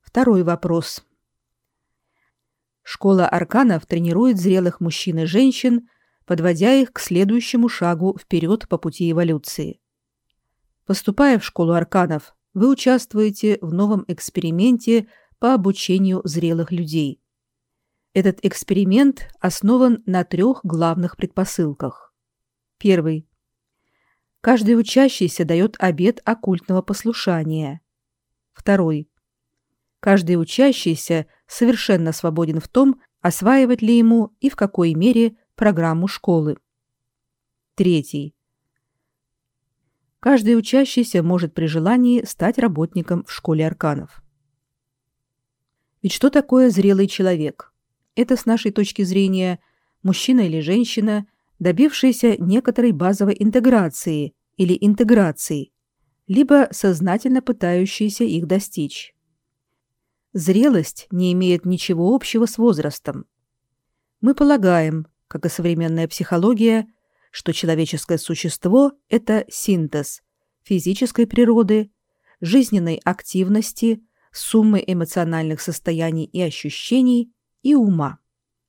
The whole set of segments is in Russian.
Второй вопрос. Школа арканов тренирует зрелых мужчин и женщин, подводя их к следующему шагу вперед по пути эволюции. Поступая в школу арканов, вы участвуете в новом эксперименте по обучению зрелых людей. Этот эксперимент основан на 3 главных предпосылках. Первый. Каждый учащийся дает обет оккультного послушания. Второй. Каждый учащийся совершенно свободен в том, осваивать ли ему и в какой мере программу школы. Третий. Каждый учащийся может при желании стать работником в школе арканов. Ведь что такое зрелый человек? Это, с нашей точки зрения, мужчина или женщина, добившийся некоторой базовой интеграции или интеграции, либо сознательно пытающийся их достичь. Зрелость не имеет ничего общего с возрастом. Мы полагаем, как и современная психология, что человеческое существо – это синтез физической природы, жизненной активности, суммы эмоциональных состояний и ощущений и ума.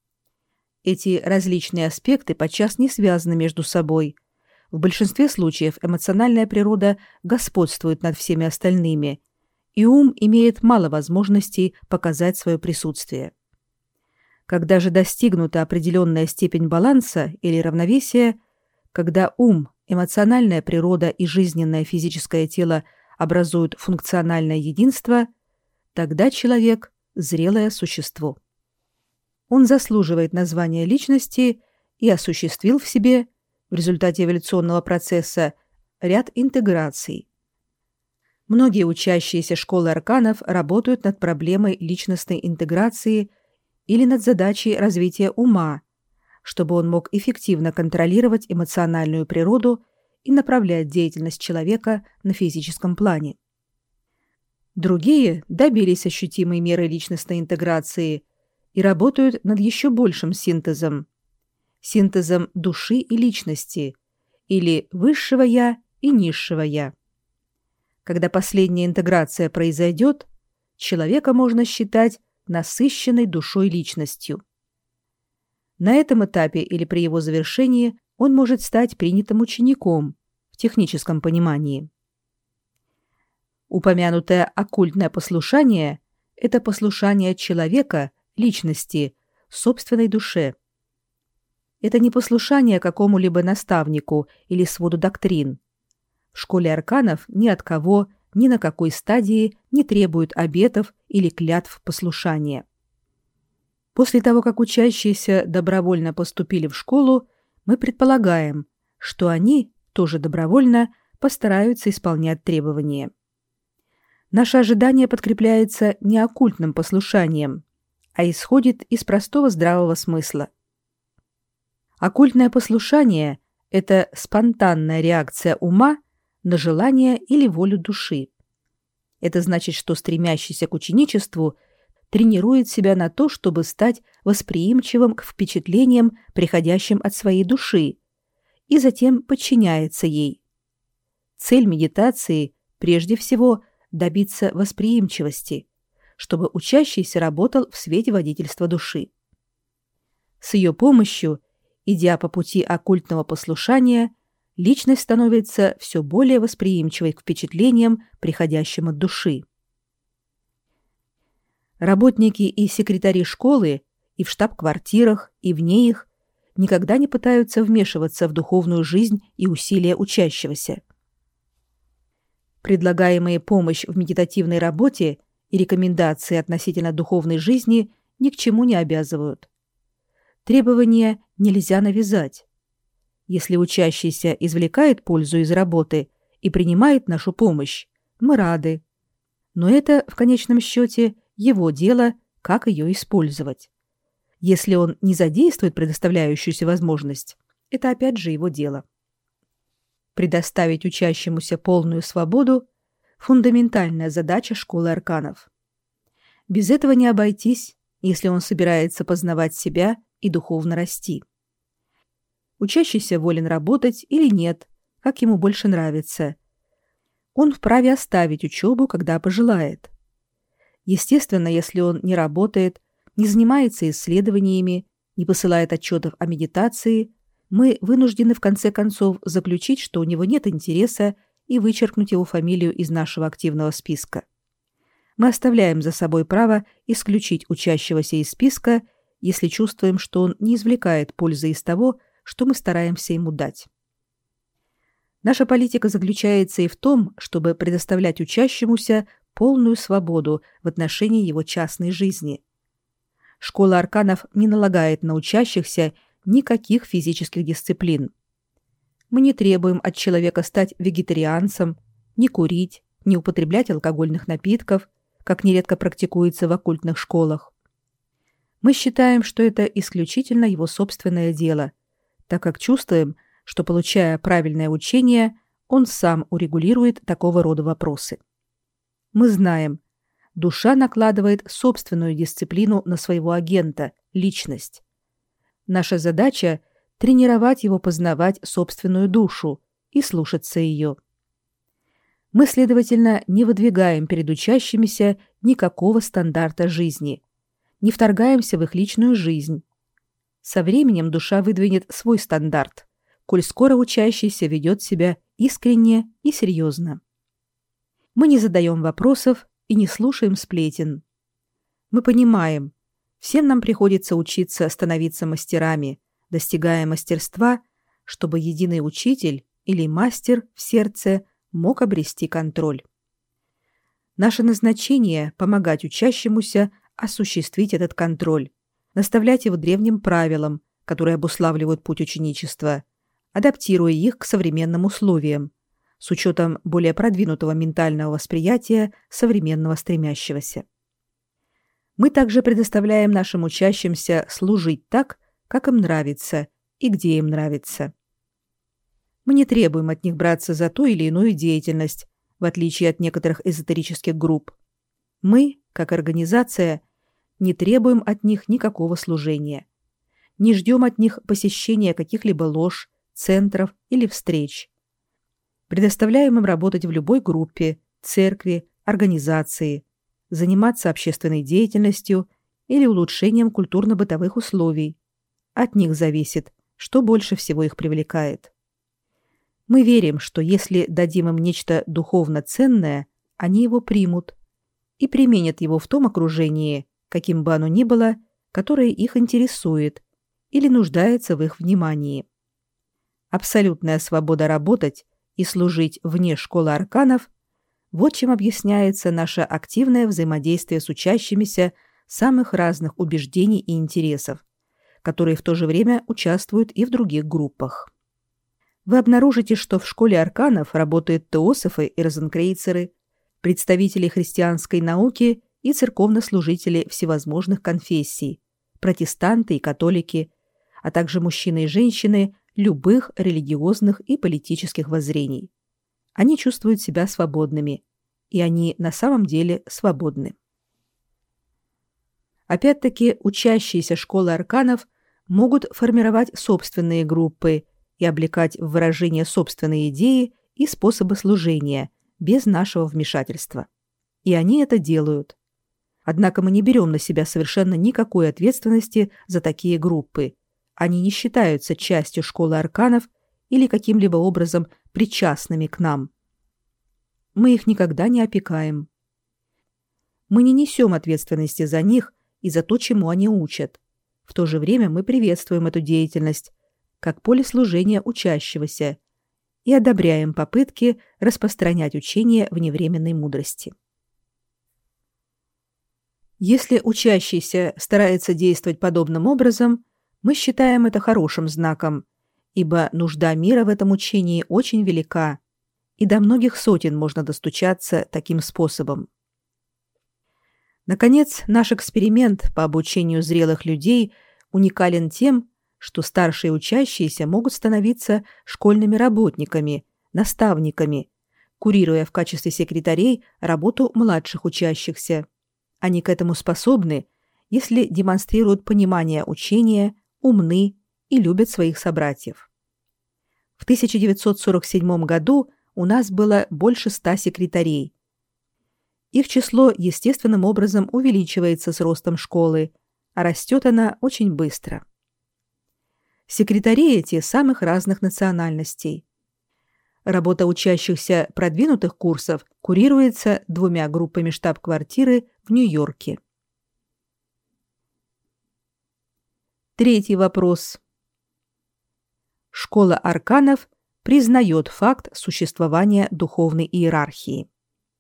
Эти различные аспекты подчас не связаны между собой. В большинстве случаев эмоциональная природа господствует над всеми остальными, и ум имеет мало возможностей показать свое присутствие. Когда же достигнута определенная степень баланса или равновесия, когда ум, эмоциональная природа и жизненное физическое тело образуют функциональное единство, тогда человек – зрелое существо. Он заслуживает названия личности и осуществил в себе, в результате эволюционного процесса, ряд интеграций. Многие учащиеся школы арканов работают над проблемой личностной интеграции или над задачей развития ума, чтобы он мог эффективно контролировать эмоциональную природу и направлять деятельность человека на физическом плане. Другие добились ощутимой меры личностной интеграции и работают над еще большим синтезом души и личности, или высшего «я» и низшего «я». Когда последняя интеграция произойдет, человека можно считать насыщенной душой личностью. На этом этапе или при его завершении он может стать принятым учеником в техническом понимании. Упомянутое оккультное послушание – это послушание человека, личности, собственной душе. Это не послушание какому-либо наставнику или своду доктрин. В школе арканов ни от кого, ни на какой стадии не требуют обетов или клятв послушания. После того, как учащиеся добровольно поступили в школу, мы предполагаем, что они тоже добровольно постараются исполнять требования. Наше ожидание подкрепляется не оккультным послушанием, а исходит из простого здравого смысла. Оккультное послушание – это спонтанная реакция ума на желание или волю души. Это значит, что стремящийся к ученичеству тренирует себя на то, чтобы стать восприимчивым к впечатлениям, приходящим от своей души, и затем подчиняется ей. Цель медитации прежде всего добиться восприимчивости, чтобы учащийся работал в свете водительства души. С ее помощью, идя по пути оккультного послушания, личность становится все более восприимчивой к впечатлениям, приходящим от души. Работники и секретари школы и в штаб-квартирах, и вне их никогда не пытаются вмешиваться в духовную жизнь и усилия учащегося. Предлагаемые помощь в медитативной работе и рекомендации относительно духовной жизни ни к чему не обязывают. Требования нельзя навязать. Если учащийся извлекает пользу из работы и принимает нашу помощь, мы рады. Но это, в конечном счете, его дело, как ее использовать. Если он не задействует предоставляющуюся возможность, это опять же его дело. Предоставить учащемуся полную свободу – фундаментальная задача школы арканов. Без этого не обойтись, если он собирается познавать себя и духовно расти. Учащийся волен работать или нет, как ему больше нравится. Он вправе оставить учебу, когда пожелает. Естественно, если он не работает, не занимается исследованиями, не посылает отчетов о медитации, мы вынуждены в конце концов заключить, что у него нет интереса, и вычеркнуть его фамилию из нашего активного списка. Мы оставляем за собой право исключить учащегося из списка, если чувствуем, что он не извлекает пользы из того, что мы стараемся ему дать. Наша политика заключается и в том, чтобы предоставлять учащемуся полную свободу в отношении его частной жизни. Школа арканов не налагает на учащихся никаких физических дисциплин. Мы не требуем от человека стать вегетарианцем, не курить, не употреблять алкогольных напитков, как нередко практикуется в оккультных школах. Мы считаем, что это исключительно его собственное дело, так как чувствуем, что, получая правильное учение, он сам урегулирует такого рода вопросы. Мы знаем, душа накладывает собственную дисциплину на своего агента, личность. Наша задача – тренировать его познавать собственную душу и слушаться ее. Мы, следовательно, не выдвигаем перед учащимися никакого стандарта жизни, не вторгаемся в их личную жизнь. Со временем душа выдвинет свой стандарт, коль скоро учащийся ведет себя искренне и серьезно. Мы не задаем вопросов и не слушаем сплетен. Мы понимаем, всем нам приходится учиться становиться мастерами, достигая мастерства, чтобы единый учитель или мастер в сердце мог обрести контроль. Наше назначение – помогать учащемуся осуществить этот контроль, наставлять его древним правилам, которые обуславливают путь ученичества, адаптируя их к современным условиям, с учетом более продвинутого ментального восприятия современного стремящегося. Мы также предоставляем нашим учащимся служить так, как им нравится и где им нравится. Мы не требуем от них браться за ту или иную деятельность, в отличие от некоторых эзотерических групп. Мы, как организация, не требуем от них никакого служения. Не ждем от них посещения каких-либо лож, центров или встреч. Предоставляем им работать в любой группе, церкви, организации, заниматься общественной деятельностью или улучшением культурно-бытовых условий. От них зависит, что больше всего их привлекает. Мы верим, что если дадим им нечто духовно ценное, они его примут и применят его в том окружении, каким бы оно ни было, которое их интересует или нуждается в их внимании. Абсолютная свобода работать и служить вне школы арканов – вот чем объясняется наше активное взаимодействие с учащимися самых разных убеждений и интересов, которые в то же время участвуют и в других группах. Вы обнаружите, что в школе арканов работают теософы и розенкрейцеры, представители христианской науки и церковнослужители всевозможных конфессий, протестанты и католики, а также мужчины и женщины любых религиозных и политических воззрений. Они чувствуют себя свободными, и они на самом деле свободны. Опять-таки, учащиеся школы арканов могут формировать собственные группы и облекать в выражение собственные идеи и способы служения без нашего вмешательства. И они это делают. Однако мы не берем на себя совершенно никакой ответственности за такие группы. Они не считаются частью школы арканов или каким-либо образом причастными к нам. Мы их никогда не опекаем. Мы не несем ответственности за них и за то, чему они учат. В то же время мы приветствуем эту деятельность как поле служения учащегося и одобряем попытки распространять учение вневременной мудрости. Если учащийся старается действовать подобным образом, мы считаем это хорошим знаком, ибо нужда мира в этом учении очень велика, и до многих сотен можно достучаться таким способом. Наконец, наш эксперимент по обучению зрелых людей уникален тем, что старшие учащиеся могут становиться школьными работниками, наставниками, курируя в качестве секретарей работу младших учащихся. Они к этому способны, если демонстрируют понимание учения, умны и любят своих собратьев. В 1947 году у нас было больше 100 секретарей. Их число естественным образом увеличивается с ростом школы, а растет она очень быстро. Секретари эти самых разных национальностей. Работа учащихся продвинутых курсов курируется 2 группами штаб-квартиры в Нью-Йорке. Третий вопрос. Школа арканов признает факт существования духовной иерархии.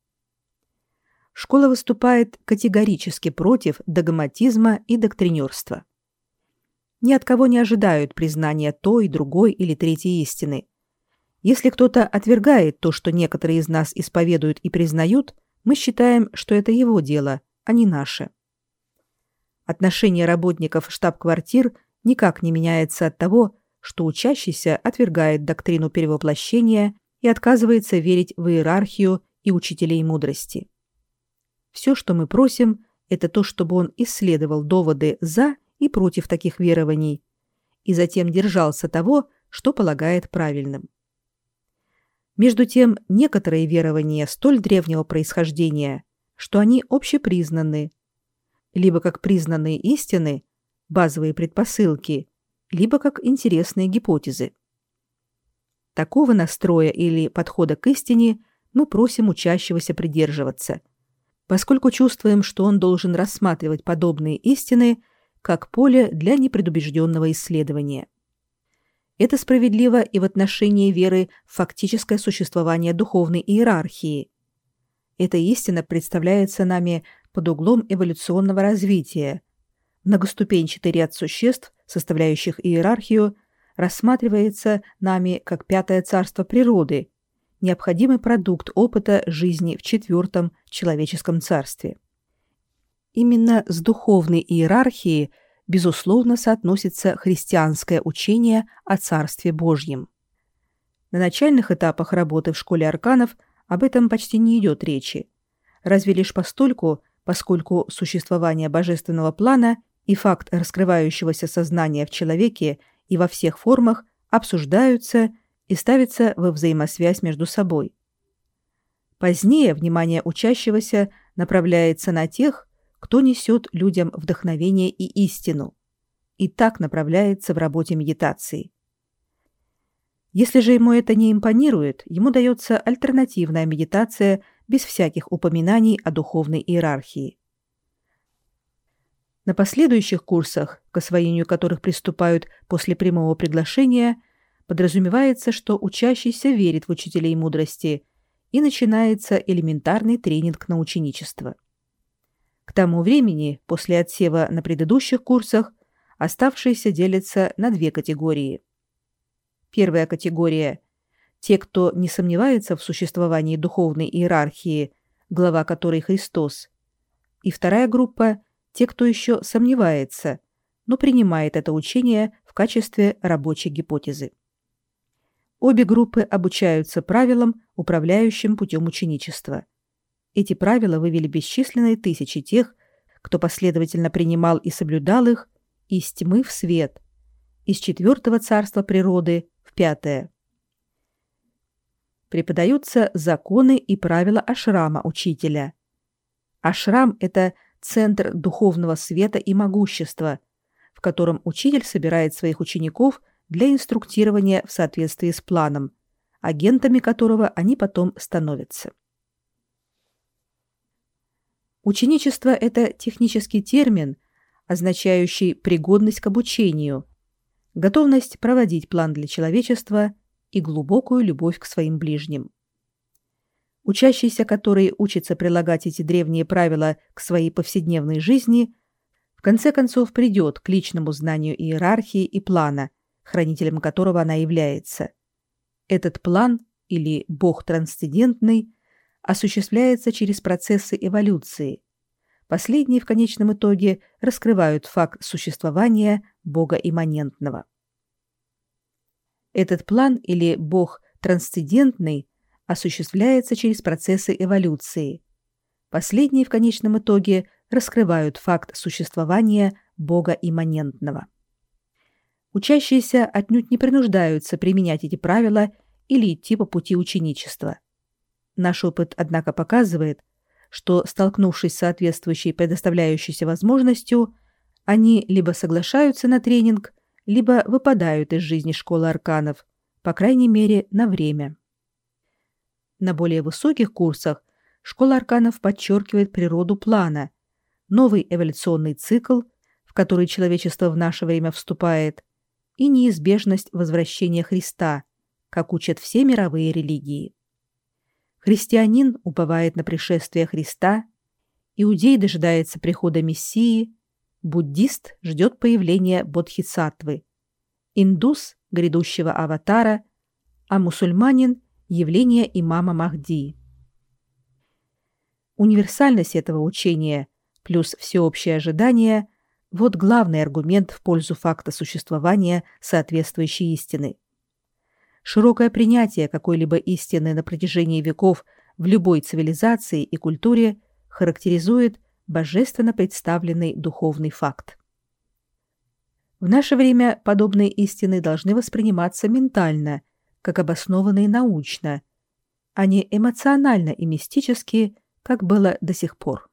Школа выступает категорически против догматизма и доктринерства. Ни от кого не ожидают признания той, другой или третьей истины. Если кто-то отвергает то, что некоторые из нас исповедуют и признают, мы считаем, что это его дело, а не наше. Отношение работников штаб-квартир никак не меняется от того, что учащийся отвергает доктрину перевоплощения и отказывается верить в иерархию и учителей мудрости. Все, что мы просим, это то, чтобы он исследовал доводы за и против таких верований и затем держался того, что полагает правильным. Между тем, некоторые верования столь древнего происхождения, что они общепризнаны, либо как признанные истины, базовые предпосылки, либо как интересные гипотезы. Такого настроя или подхода к истине мы просим учащегося придерживаться, поскольку чувствуем, что он должен рассматривать подобные истины как поле для непредубежденного исследования. Это справедливо и в отношении веры в фактическое существование духовной иерархии. Эта истина представляется нами под углом эволюционного развития. Многоступенчатый ряд существ, составляющих иерархию, рассматривается нами как пятое царство природы, необходимый продукт опыта жизни в 4-м человеческом царстве. Именно с духовной иерархией безусловно соотносится христианское учение о Царстве Божьем. На начальных этапах работы в школе арканов об этом почти не идет речи, разве лишь поскольку существование божественного плана и факт раскрывающегося сознания в человеке и во всех формах обсуждаются и ставятся во взаимосвязь между собой. Позднее внимание учащегося направляется на тех, кто несет людям вдохновение и истину, и так направляется в работе медитации. Если же ему это не импонирует, ему дается альтернативная медитация без всяких упоминаний о духовной иерархии. На последующих курсах, к освоению которых приступают после прямого приглашения, подразумевается, что учащийся верит в учителей мудрости, и начинается элементарный тренинг на ученичество. К тому времени, после отсева на предыдущих курсах, оставшиеся делятся на 2 категории. Первая категория – те, кто не сомневается в существовании духовной иерархии, глава которой Христос. И вторая группа – те, кто еще сомневается, но принимает это учение в качестве рабочей гипотезы. Обе группы обучаются правилам, управляющим путем ученичества. Эти правила вывели бесчисленные тысячи тех, кто последовательно принимал и соблюдал их из тьмы в свет, из 4-го царства природы в 5-е. Преподаются законы и правила ашрама учителя. Ашрам – это центр духовного света и могущества, в котором учитель собирает своих учеников для инструктирования в соответствии с планом, агентами которого они потом становятся. Ученичество – это технический термин, означающий пригодность к обучению, готовность проводить план для человечества и глубокую любовь к своим ближним. Учащийся, который учится прилагать эти древние правила к своей повседневной жизни, в конце концов придет к личному знанию иерархии и плана, хранителем которого она является. Этот план, или Бог трансцендентный, осуществляется через процессы эволюции. Последние в конечном итоге раскрывают факт существования Бога имманентного. Этот план, или Бог трансцендентный, осуществляется через процессы эволюции. Последние в конечном итоге раскрывают факт существования Бога имманентного. Учащиеся отнюдь не принуждаются применять эти правила или идти по пути ученичества. Наш опыт, однако, показывает, что, столкнувшись с соответствующей предоставляющейся возможностью, они либо соглашаются на тренинг, либо выпадают из жизни школы арканов, по крайней мере, на время. На более высоких курсах школа арканов подчеркивает природу плана, новый эволюционный цикл, в который человечество в наше время вступает, и неизбежность возвращения Христа, как учат все мировые религии. Христианин уповает на пришествие Христа, иудей дожидается прихода Мессии, буддист ждет появления Бодхисаттвы, индус – грядущего аватара, а мусульманин – явление имама Махди. Универсальность этого учения плюс всеобщее ожидание – вот главный аргумент в пользу факта существования соответствующей истины. Широкое принятие какой-либо истины на протяжении веков в любой цивилизации и культуре характеризует божественно представленный духовный факт. В наше время подобные истины должны восприниматься ментально, как обоснованные научно, а не эмоционально и мистически, как было до сих пор.